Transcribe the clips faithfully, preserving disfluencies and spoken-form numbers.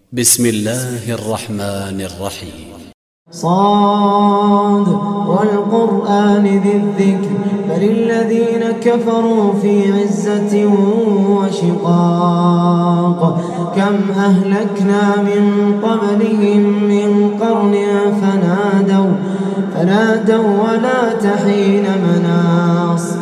بسم الله الرحمن الرحيم. صاد والقرآن ذي الذكر بل الذين كفروا في عزة وشقاق كم أهلكنا من قبلهم من قرن فنادوا فنادوا ولا تحين مناص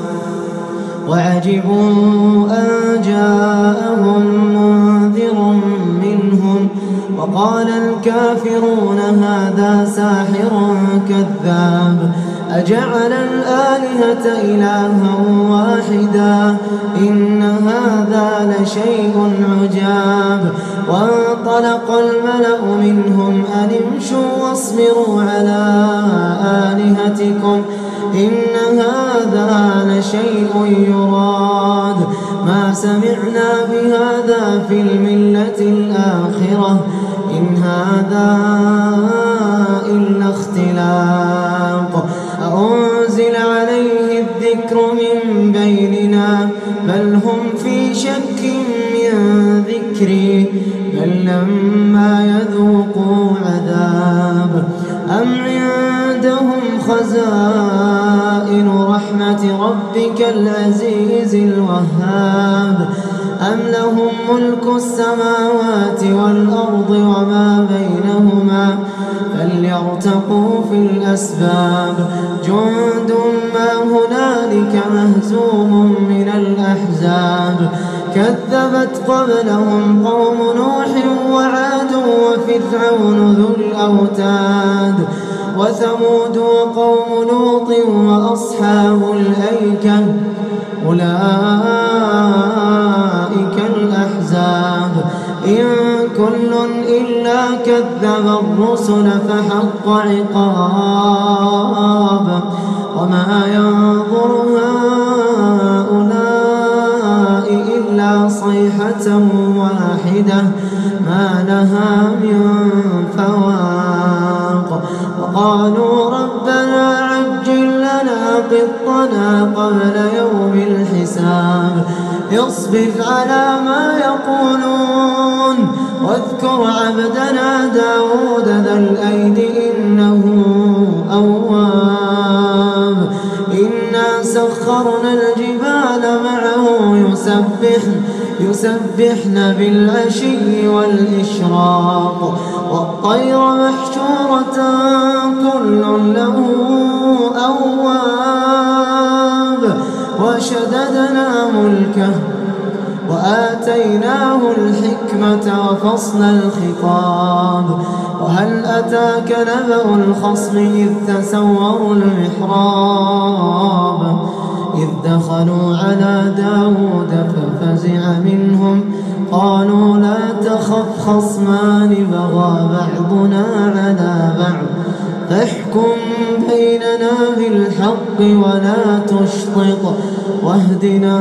وعجبوا أن جاءهم منذر منهم وقال الكافرون هذا ساحر كذاب أجعل الآلهة إلها واحدا إن هذا لشيء عجاب وانطلق الملأ منهم أن امشوا واصبروا على آلهتكم إن هذا لشيء يراد ما سمعنا بهذا في الملة الآخرة إن هذا إلا اختلاق أنزل عليه الذكر من بيننا بل هم في شك من ذكري بل لما يذوقوا عذاب أم عندهم خزائن رحمة ربك العزيز الوهاب أم لهم ملك السماوات والأرض وما بينهما فليرتقوا في الأسباب جند ما هنالك مهزوم من الأحزاب كذبت قبلهم قوم نوح وعاد وفرعون ذو الأوتاد وثمود وقوم لوط وأصحاب الأيكة أولئك الأحزاب إن كل إلا كذب الرسل فحق عقاب وما ينظر هؤلاء إلا صيحة واحدة ما لها من فواق وقالوا ربنا عجل لنا قطنا قبل يوم الحساب اصبر على ما يقولون واذكر عبدنا داود ذا الأيد إنه أواب إنا سخرنا الجبال معه يسبحن يسبحن بالعشي والإشراق والطير محشورة كل له أواب وشددنا ملكه وآتيناه الحكمة وفصل الخطاب وهل أتاك نبأ الخصم إذ تسوروا المحراب إذ دخلوا على داود ففزع منهم قالوا لا تخف خصمان بغى بعضنا على بعض فاحكم بيننا بالحق ولا تشطط واهدنا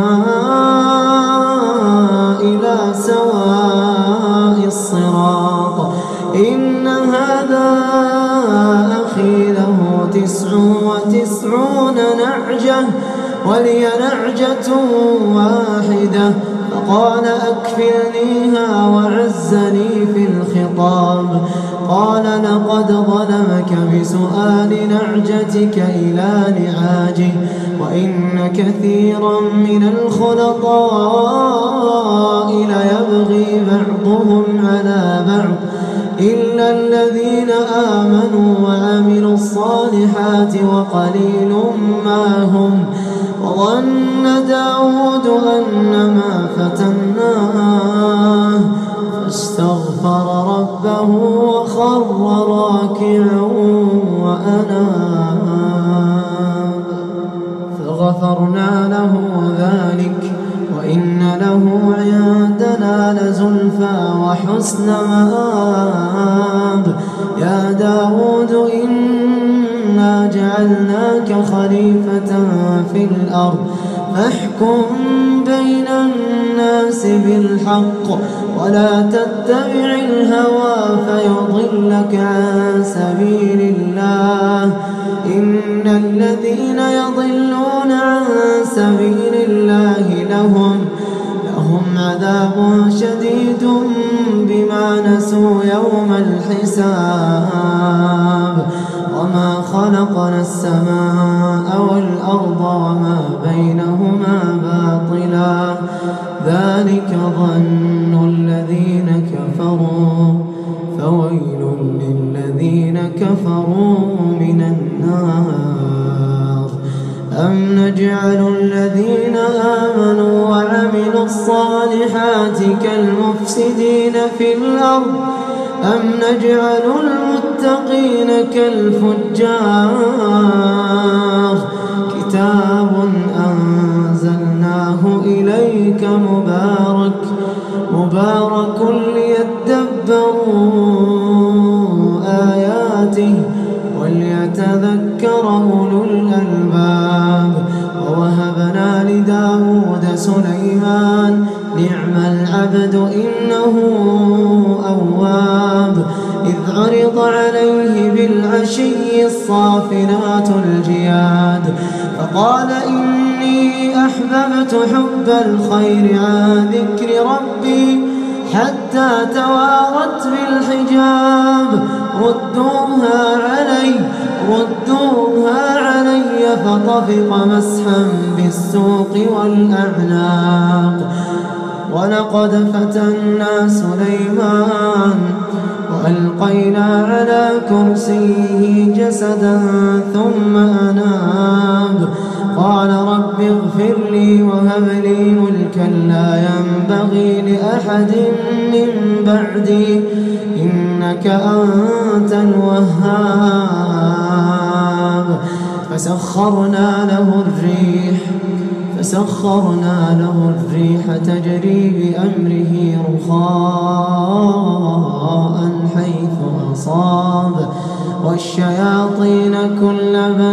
إلى سواء الصراط إن هذا أخي له تسع وتسعون نعجة ولي نعجة واحدة فقال أكفلنيها وعزني في الخطاب قال لقد ظلمك بسؤال نعجتك إلى نعاجه وإن كثيرا من الخلطاء ليبغي بعضهم على بعض إلا الذين آمنوا وعملوا الصالحات وقليل ما هم وظن داود أنما فتناه فاستغفر ربه وخر راكعا وأناب فغفرنا له ذلك وإن له عندنا لزلفى وحسن مآب يا داود إنا جعلناك خليفة في الأرض فاحكم بين الناس بالحق ولا تتبع الهوى فيضلك عن سبيل الله إن الذين يضلون عن سبيل الله لهم لهم عذاب شديد بما نسوا يوم الحساب وما خلقنا السماء والأرض وما بينهما باطلا ذلك ظن الذين كفروا فويل للذين كفروا من النار. أم نجعل الذين آمنوا وعملوا الصالحات كالمفسدين في الأرض أم نجعل المتقين كالفجار كتاب أنزلناه إليك مبارك مبارك ليدبروا آياته وليتذكر أولو الألباب. ووهبنا لداود سليمان نعم العبد إنه أواب إذ عرض عليه بالعشي الصافنات الجياد فقال إني أحببت حب الخير عن ذكر ربي حتى توارت بالحجاب ردوها علي ردوها علي فطفق مسحا بالسوق والأعناق. ولقد فتنا سليمان وألقينا على كرسيه جسدا ثم أناب قال رب اغفر لي وهب لي ملكا لا ينبغي لأحد من بعدي إنك أنت الوهاب. فسخرنا له الريح فسخرنا له الريح تجري بأمره رخاء حيث أصاب والشياطين كل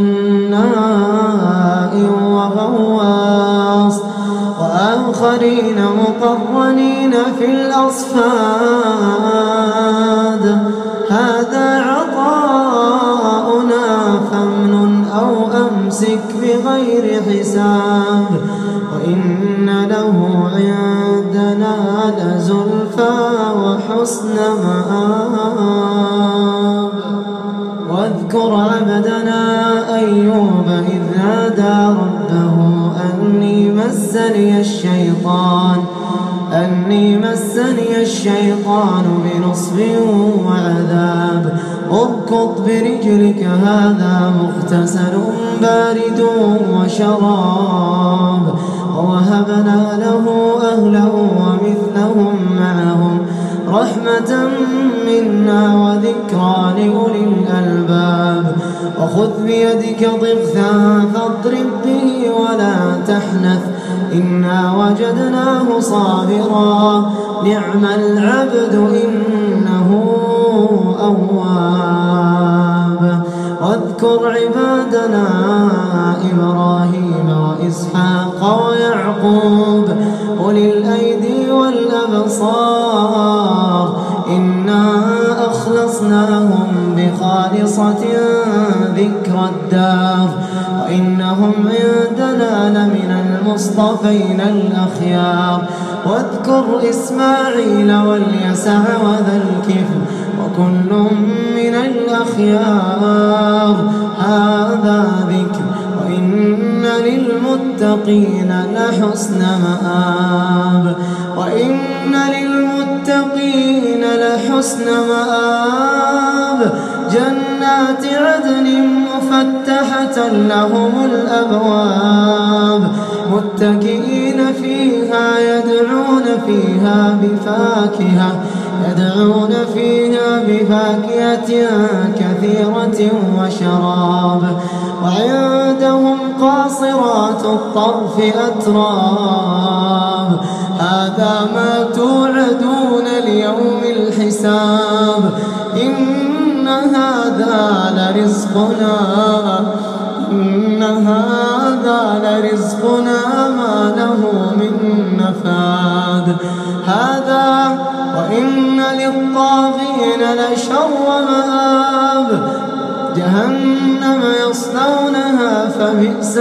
بناء وغواص وآخرين مقرنين في الأصفاد هذا عطاؤنا فامنن أو أمسك بغير حساب وإن له عندنا لزلفى وحسن مآب. واذكر عبدنا أيوب إذ نادى ربه أني مسني الشيطان أني مسني الشيطان بنصب وعذاب اركض برجلك هذا مغتسل بارد وشراب. ووهبنا له أهله ومثلهم معهم رحمة منا وذكرى لأولي الألباب. وخذ بيدك ضغثا فاضرب به ولا تحنث إنا وجدناه صابرا نعم العبد إنه أواب. واذكر عبادنا إبراهيم وإسحاق ويعقوب أولي الأيدي والأبصار إنا أخلصناهم بخالصة ذكر الدار وإنهم عندنا لمن المصطفين الأخيار. واذكر إسماعيل واليسع وذا الكفل وكل من الأخيار هذا ذكر وإن للمتقين لحسن مآب وإن للمتقين لحسن مآب جنات عدن مفتحة لهم الأبواب متكئين فيها يدعون فيها بفاكهة يدعون فيها بفاكهة كثيرة وشراب. وعندهم قاصرات الطرف أتراب هذا ما توعدون ليوم الحساب إن هذا لرزقنا إن هذا لرزقنا ما له من نفاد هذا وإن للطاغين لشر مآب جهنم يصلونها فبئس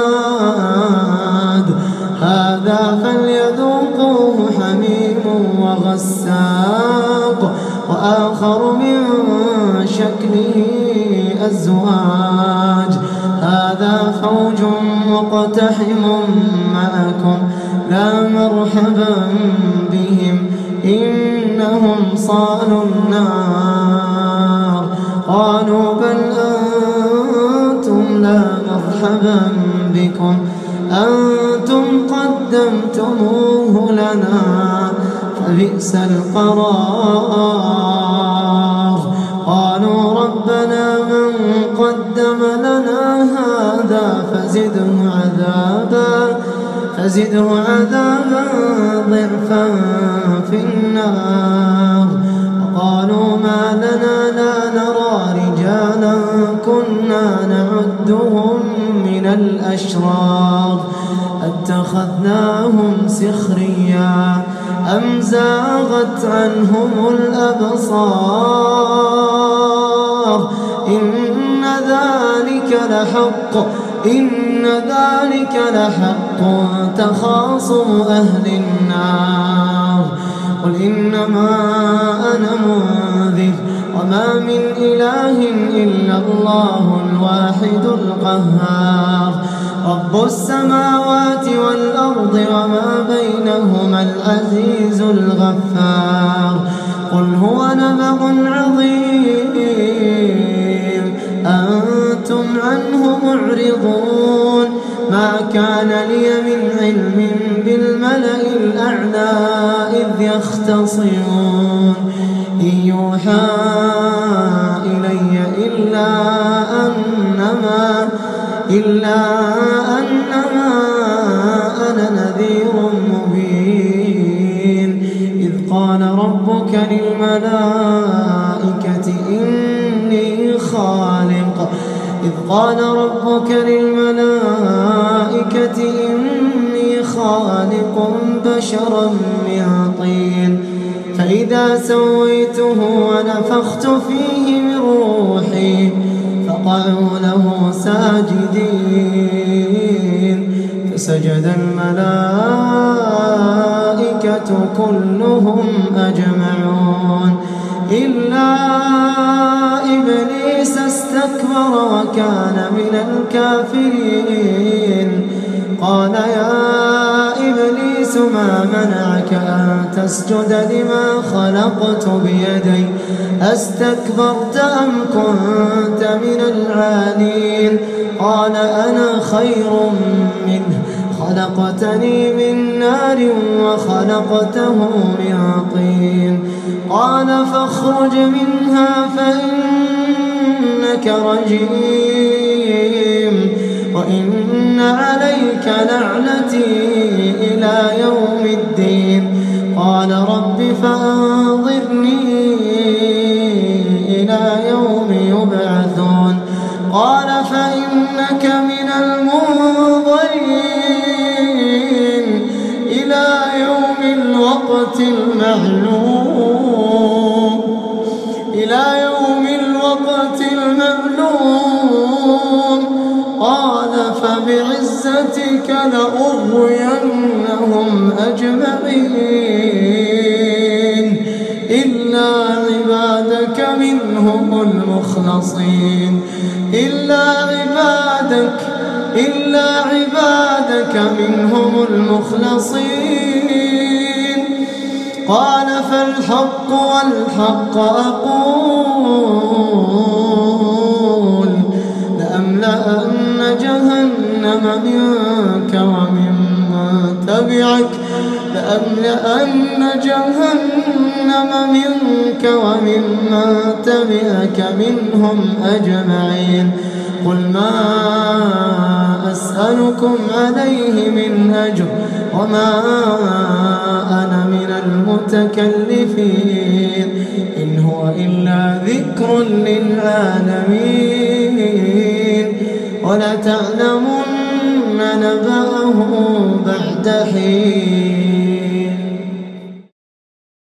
المهاد هذا فليذوقوه حميم وغساق وآخر من شكله أزواج هذا فوج مقتحم معكم لا مرحبا بهم إنهم صالوا النار قالوا بل أنتم لا مرحبا بكم أنتم قدمتموه لنا فبئس القرار قالوا ربنا من قدم لنا هذا فزده عذابا فزده عذابا ضعفا في النار وقالوا ما لنا لا نرى رجالا كنا نعدهم من الأشرار اتخذناهم سخريا أم زاغت عنهم الأبصار إن ذلك لحق إن ذلك لحق تخاصم أهل النار قل إنما أنا منذر وما من إله إلا الله الواحد القهار رب السماوات والأرض وما بينهما العزيز الغفار قل هو نبأ عظيم أنتم عنه معرضون ما كان لي من علم بالملأ الأعلى إذ يختصمون إن يوحى إلي إلا أنما إلا أنما أنا نذير مبين إذ قال ربك للملائكة إني خالق إذ قال ربك للملائكة إني خالق بشرا من طين فإذا سويته ونفخت فيه من روحي فقعوا له ساجدين فسجد الملائكة كلهم أجمعون إلا إبليس استكبر وكان من الكافرين قال يا إبليس ما منعك أن تسجد لما خلقت بيدي أستكبرت أم كنت من العالين قال أنا خير منه خلقتني من نار وخلقته من طين قال فاخرج منها فإنك رجيم وإن عليك لعنتي إلى يوم الدين قال رب فأنظرني إلى يوم يبعثون قال فإنك من المنظرين إلى يوم الوقت المعلوم إلى يوم الوقت المعلوم قال فبعزتك لأغوينهم أجمعين إلا عبادك منهم المخلصين إلا عبادك إلا عبادك منهم المخلصين قال فالحق والحق أقول لأملأن جهنم منك وممن تبعك لأملأن جهنم منك وممن تبعك منهم أجمعين قل ما أسألكم عليه من أجر وما أنا من المتكلفين إن هو إلا ذكر للعالمين ولتعلمن نبأه بعد حين.